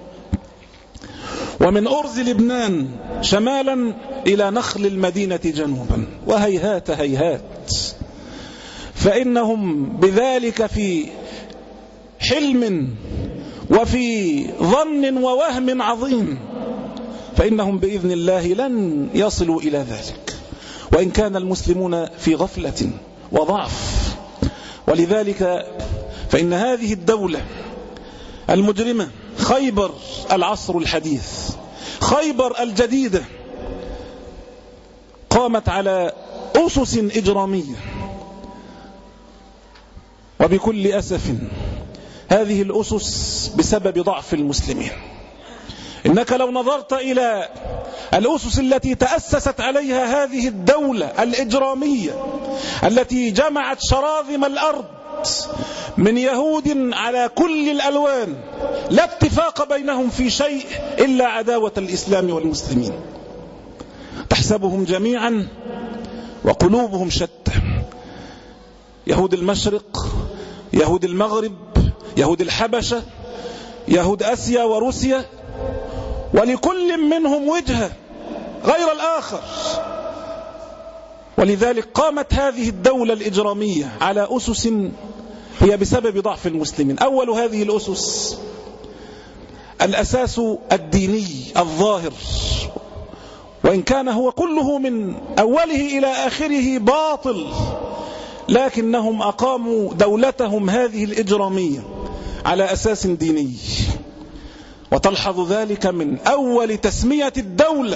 ومن أرز لبنان شمالا إلى نخل المدينة جنوبا. وهيهات هيهات، فإنهم بذلك في حلم وفي ظن ووهم عظيم، فإنهم بإذن الله لن يصلوا إلى ذلك، وإن كان المسلمون في غفلة وضعف. ولذلك فإن هذه الدولة المجرمة خيبر العصر الحديث، خيبر الجديدة، قامت على أسس إجرامية، وبكل أسف هذه الأسس بسبب ضعف المسلمين. إنك لو نظرت إلى الأسس التي تأسست عليها هذه الدولة الإجرامية التي جمعت شراذم الأرض من يهود على كل الألوان، لا اتفاق بينهم في شيء إلا عداوة الإسلام والمسلمين، تحسبهم جميعا وقلوبهم شتى، يهود المشرق، يهود المغرب، يهود الحبشة، يهود آسيا وروسيا، ولكل منهم وجهة غير الآخر. ولذلك قامت هذه الدولة الإجرامية على أسس هي بسبب ضعف المسلمين. أول هذه الأسس الأساس الديني الظاهر، وإن كان هو كله من أوله إلى آخره باطل، لكنهم أقاموا دولتهم هذه الإجرامية على أساس ديني. وتلحظ ذلك من أول تسمية الدولة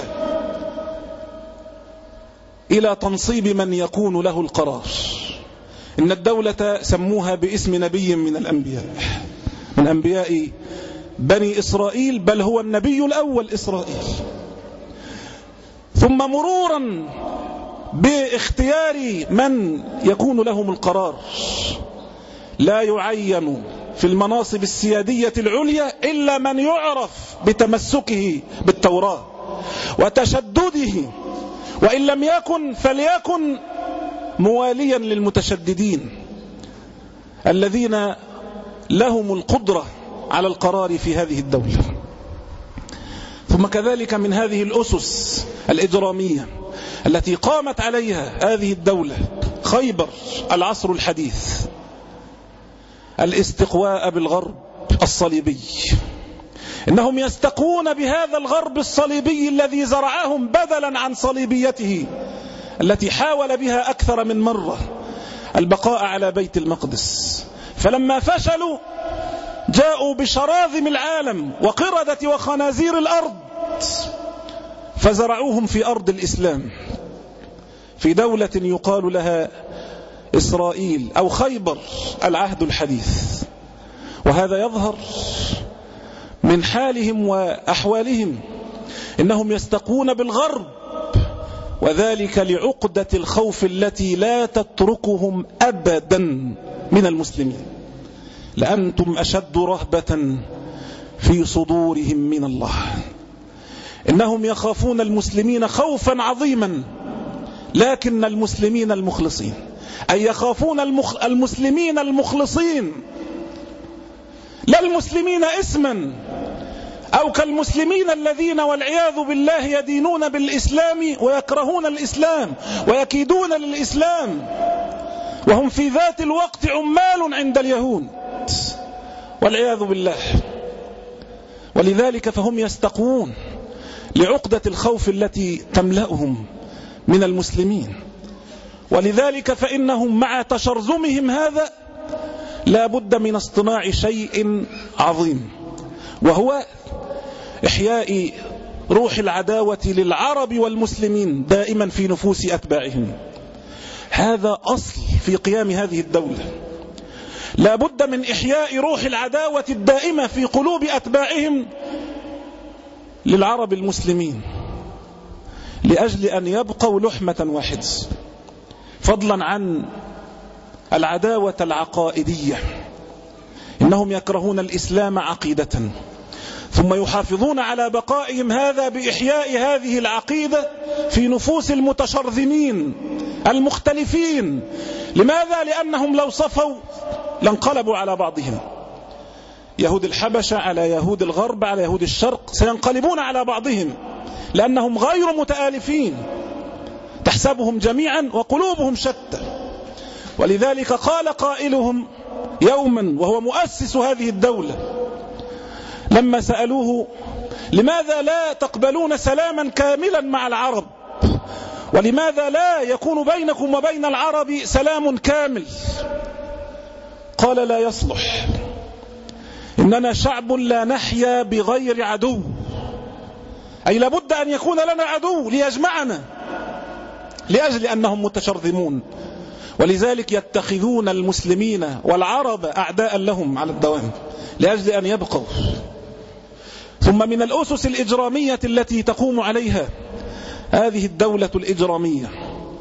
إلى تنصيب من يكون له القرار. إن الدولة سموها باسم نبي من الأنبياء، من أنبياء بني إسرائيل، بل هو النبي الأول إسرائيل. ثم مرورا باختيار من يكون لهم القرار، لا يعين في المناصب السيادية العليا إلا من يعرف بتمسكه بالتوراة وتشدده، وإن لم يكن فليكن مواليا للمتشددين الذين لهم القدرة على القرار في هذه الدولة. ثم كذلك من هذه الأسس الإجرامية التي قامت عليها هذه الدولة خيبر العصر الحديث، الاستقواء بالغرب الصليبي. إنهم يستقون بهذا الغرب الصليبي الذي زرعهم بدلا عن صليبيته التي حاول بها أكثر من مرة البقاء على بيت المقدس. فلما فشلوا جاءوا بشراذم العالم وقردة وخنازير الأرض فزرعوهم في أرض الإسلام، في دولة يقال لها إسرائيل أو خيبر العهد الحديث. وهذا يظهر من حالهم وأحوالهم، إنهم يستقون بالغرب، وذلك لعقدة الخوف التي لا تتركهم أبدا من المسلمين. لأنتم أشد رهبة في صدورهم من الله. إنهم يخافون المسلمين خوفا عظيما، لكن المسلمين المخلصين، أي يخافون المخ... المسلمين المخلصين، لا المسلمين اسما، أو كالمسلمين الذين والعياذ بالله يدينون بالإسلام ويكرهون الإسلام ويكيدون للإسلام، وهم في ذات الوقت عمال عند اليهود والعياذ بالله. ولذلك فهم يستقون لعقدة الخوف التي تملأهم من المسلمين. ولذلك فإنهم مع تشرذمهم هذا لا بد من اصطناع شيء عظيم، وهو إحياء روح العداوة للعرب والمسلمين دائما في نفوس أتباعهم. هذا أصل في قيام هذه الدولة. لا بد من إحياء روح العداوة الدائمة في قلوب أتباعهم للعرب المسلمين، لأجل أن يبقوا لحمة واحدة، فضلا عن العداوة العقائدية. إنهم يكرهون الإسلام عقيدة، ثم يحافظون على بقائهم هذا بإحياء هذه العقيدة في نفوس المتشرذمين المختلفين. لماذا؟ لأنهم لو صفوا لانقلبوا على بعضهم. يهود الحبشة على يهود الغرب على يهود الشرق سينقلبون على بعضهم، لأنهم غير متآلفين، تحسبهم جميعا وقلوبهم شتى. ولذلك قال قائلهم يوما وهو مؤسس هذه الدولة لما سألوه لماذا لا تقبلون سلاما كاملا مع العرب، ولماذا لا يكون بينكم وبين العرب سلام كامل، قال لا يصلح، إننا شعب لا نحيا بغير عدو، أي لابد أن يكون لنا عدو ليجمعنا، لأجل أنهم متشرذمون. ولذلك يتخذون المسلمين والعرب أعداء لهم على الدوام لأجل أن يبقوا. ثم من الأسس الإجرامية التي تقوم عليها هذه الدولة الإجرامية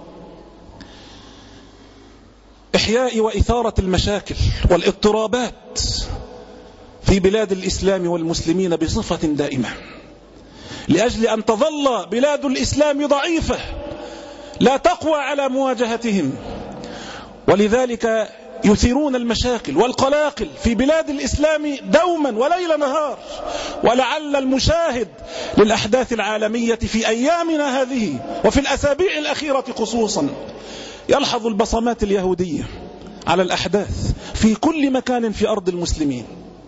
إحياء وإثارة المشاكل والاضطرابات في بلاد الإسلام والمسلمين بصفة دائمة، لأجل أن تظل بلاد الإسلام ضعيفة، لا تقوى على مواجهتهم، ولذلك يثيرون المشاكل والقلاقل في بلاد الإسلام دوما وليل نهار. ولعل المشاهد للأحداث العالمية في أيامنا هذه وفي الأسابيع الأخيرة خصوصا يلحظ البصمات اليهودية على الأحداث في كل مكان في أرض المسلمين.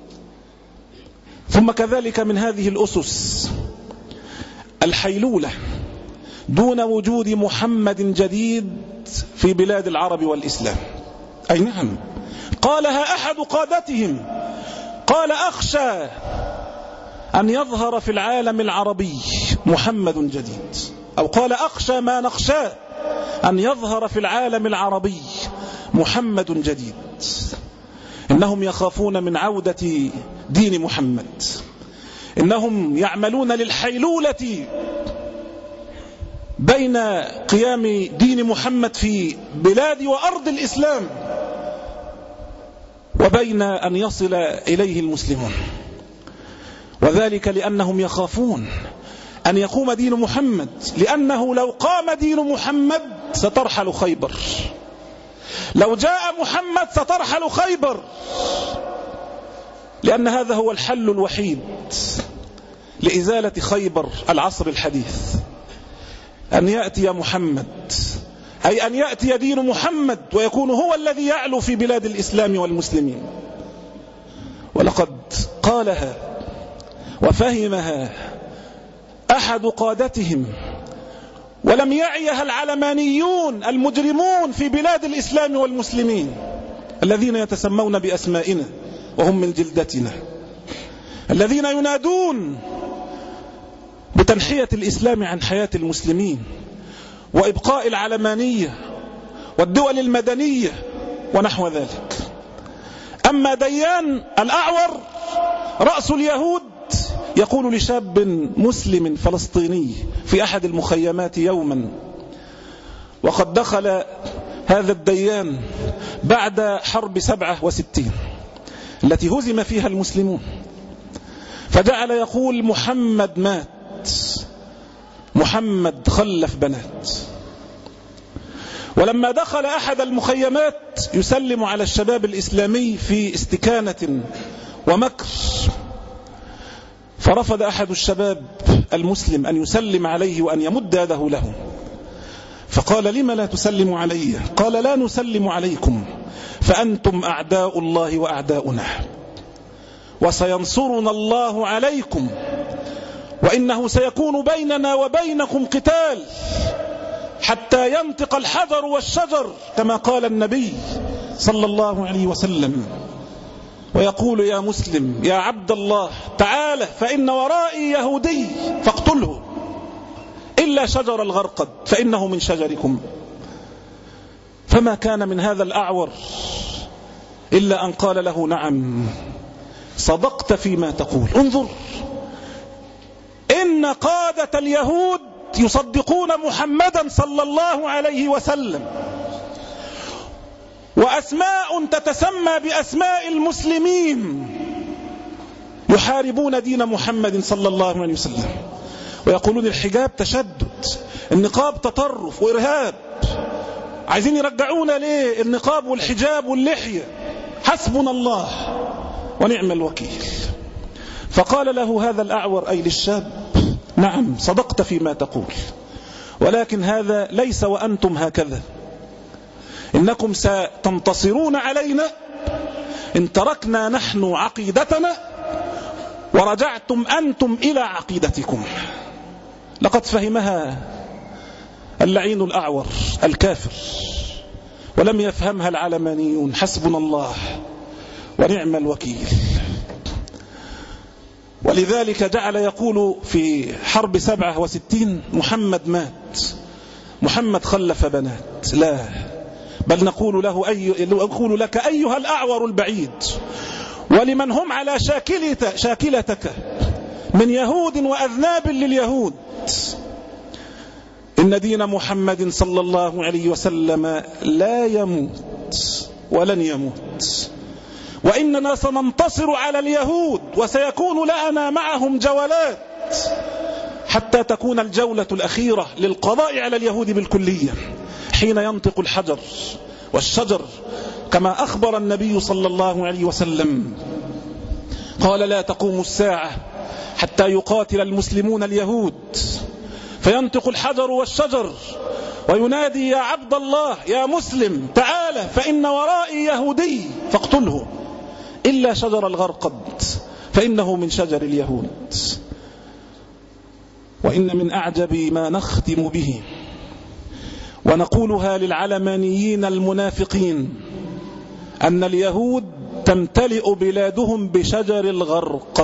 ثم كذلك من هذه الأسس الحيلولة دون وجود محمد جديد في بلاد العرب والإسلام. أي نعم، قالها أحد قادتهم، قال: أخشى أن يظهر في العالم العربي محمد جديد، أو قال: أخشى ما نخشى أن يظهر في العالم العربي محمد جديد. إنهم يخافون من عودة دين محمد، إنهم يعملون للحيلولة بين قيام دين محمد في بلاد وأرض الإسلام وبين أن يصل إليه المسلمون، وذلك لأنهم يخافون أن يقوم دين محمد، لأنه لو قام دين محمد سترحل خيبر، لو جاء محمد سترحل خيبر، لأن هذا هو الحل الوحيد لإزالة خيبر العصر الحديث، أن يأتي محمد، أي أن يأتي دين محمد ويكون هو الذي يعلو في بلاد الإسلام والمسلمين. ولقد قالها وفهمها أحد قادتهم، ولم يعيها العلمانيون المجرمون في بلاد الإسلام والمسلمين الذين يتسمون بأسمائنا وهم من جلدتنا، الذين ينادون بتنحية الإسلام عن حياة المسلمين وإبقاء العلمانية والدول المدنية ونحو ذلك. أما ديان الأعور رأس اليهود يقول لشاب مسلم فلسطيني في أحد المخيمات يوما، وقد دخل هذا الديان بعد حرب سبعة وستين التي هزم فيها المسلمون، فجعل يقول: محمد مات، محمد خلف بنات. ولما دخل أحد المخيمات يسلم على الشباب الإسلامي في استكانة ومكر، فرفض أحد الشباب المسلم أن يسلم عليه وأن يمد يده له، فقال: لما لا تسلم علي؟ قال: لا نسلم عليكم، فأنتم أعداء الله وأعداؤنا، وسينصرنا الله عليكم، وإنه سيكون بيننا وبينكم قتال حتى ينطق الحجر والشجر كما قال النبي صلى الله عليه وسلم، ويقول: يا مسلم يا عبد الله تعال فإن ورائي يهودي فاقتله، إلا شجر الغرقد فإنه من شجركم. فما كان من هذا الأعور إلا أن قال له: نعم صدقت فيما تقول. انظر، إن قادة اليهود يصدقون محمدا صلى الله عليه وسلم، وأسماء تتسمى بأسماء المسلمين يحاربون دين محمد صلى الله عليه وسلم، ويقولون الحجاب تشدد، النقاب تطرف وإرهاب، عايزين يرجعونا ليه النقاب والحجاب واللحية، حسبنا الله ونعم الوكيل. فقال له هذا الأعور أي للشاب: نعم صدقت فيما تقول، ولكن هذا ليس وأنتم هكذا، إنكم ستنتصرون علينا إن تركنا نحن عقيدتنا ورجعتم أنتم إلى عقيدتكم. لقد فهمها اللعين الأعور الكافر، ولم يفهمها العلمانيون، حسبنا الله ونعم الوكيل. ولذلك جعل يقول في حرب سبعة وستين: محمد مات، محمد خلف بنات. لا، بل نقول له أي نقول لك أيها الأعور البعيد، ولمن هم على شاكلة شاكلتك من يهود وأذناب لليهود: إن دين محمد صلى الله عليه وسلم لا يموت ولن يموت، وإننا سننتصر على اليهود وسيكون لنا معهم جولات حتى تكون الجولة الأخيرة للقضاء على اليهود بالكلية، حين ينطق الحجر والشجر كما أخبر النبي صلى الله عليه وسلم قال: لا تقوم الساعة حتى يقاتل المسلمون اليهود، فينطق الحجر والشجر وينادي: يا عبد الله يا مسلم تعال فإن ورائي يهودي فاقتله، إلا شجر الغرقد فإنه من شجر اليهود. وإن من أعجب ما نختم به ونقولها للعلمانيين المنافقين أن اليهود تمتلئ بلادهم بشجر الغرقد،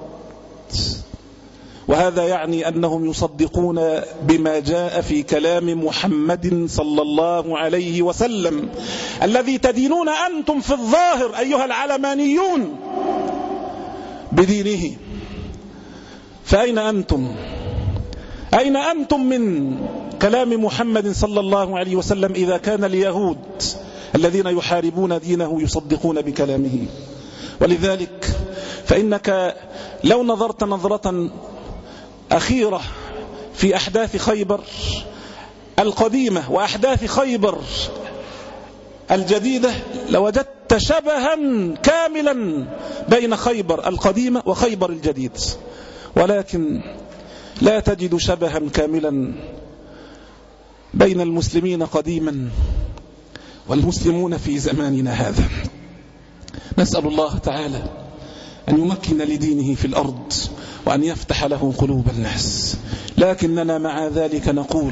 وهذا يعني أنهم يصدقون بما جاء في كلام محمد صلى الله عليه وسلم الذي تدينون أنتم في الظاهر أيها العلمانيون بدينه. فأين أنتم؟ أين أنتم من كلام محمد صلى الله عليه وسلم إذا كان اليهود الذين يحاربون دينه يصدقون بكلامه؟ ولذلك فإنك لو نظرت نظرة أخيرة في أحداث خيبر القديمة وأحداث خيبر الجديدة لوجدت شبها كاملا بين خيبر القديمة وخيبر الجديد، ولكن لا تجد شبها كاملا بين المسلمين قديما والمسلمون في زماننا هذا. نسأل الله تعالى أن يمكن لدينه في الأرض وأن يفتح له قلوب الناس، لكننا مع ذلك نقول: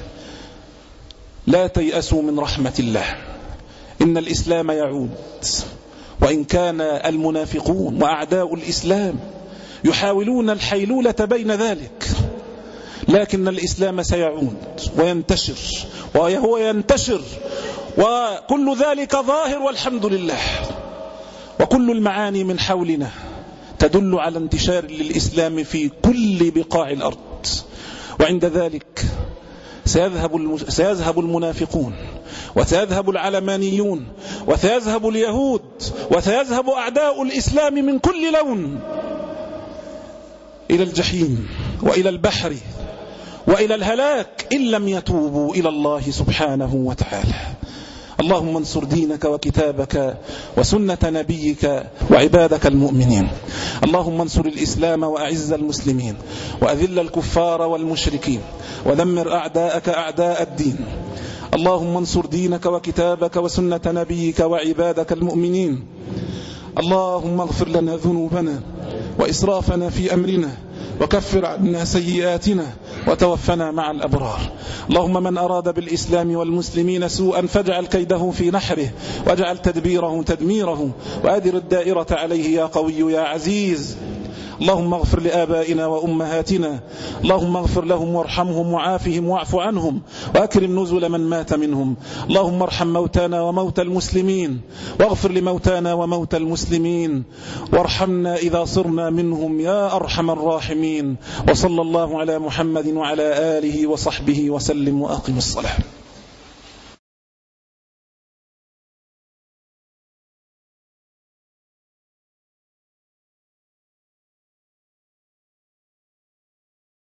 لا تيأسوا من رحمة الله، إن الإسلام يعود. وإن كان المنافقون وأعداء الإسلام يحاولون الحيلولة بين ذلك، لكن الإسلام سيعود وينتشر، وهو ينتشر، وكل ذلك ظاهر والحمد لله. وكل المعاني من حولنا تدل على انتشار للإسلام في كل بقاع الأرض، وعند ذلك سيذهب سيذهب المنافقون وسيذهب العلمانيون وسيذهب اليهود وسيذهب أعداء الإسلام من كل لون إلى الجحيم وإلى البحر وإلى الهلاك إن لم يتوبوا إلى الله سبحانه وتعالى. اللهم انصر دينك وكتابك وسنة نبيك وعبادك المؤمنين. اللهم انصر الإسلام وأعز المسلمين وأذل الكفار والمشركين ودمر أعداءك أعداء الدين. اللهم انصر دينك وكتابك وسنة نبيك وعبادك المؤمنين. اللهم اغفر لنا ذنوبنا وإسرافنا في أمرنا وكفر عنا سيئاتنا وتوفنا مع الأبرار. اللهم من أراد بالإسلام والمسلمين سوءا فاجعل كيده في نحره واجعل تدبيره تدميره وأدر الدائرة عليه يا قوي يا عزيز. اللهم اغفر لآبائنا وأمهاتنا، اللهم اغفر لهم وارحمهم وعافهم واعف عنهم وأكرم نزل من مات منهم. اللهم ارحم موتانا وموتى المسلمين واغفر لموتانا وموتى المسلمين وارحمنا إذا صرنا منهم يا أرحم الراحمين. وصلى الله على محمد وعلى آله وصحبه وسلم وأقم الصلاة.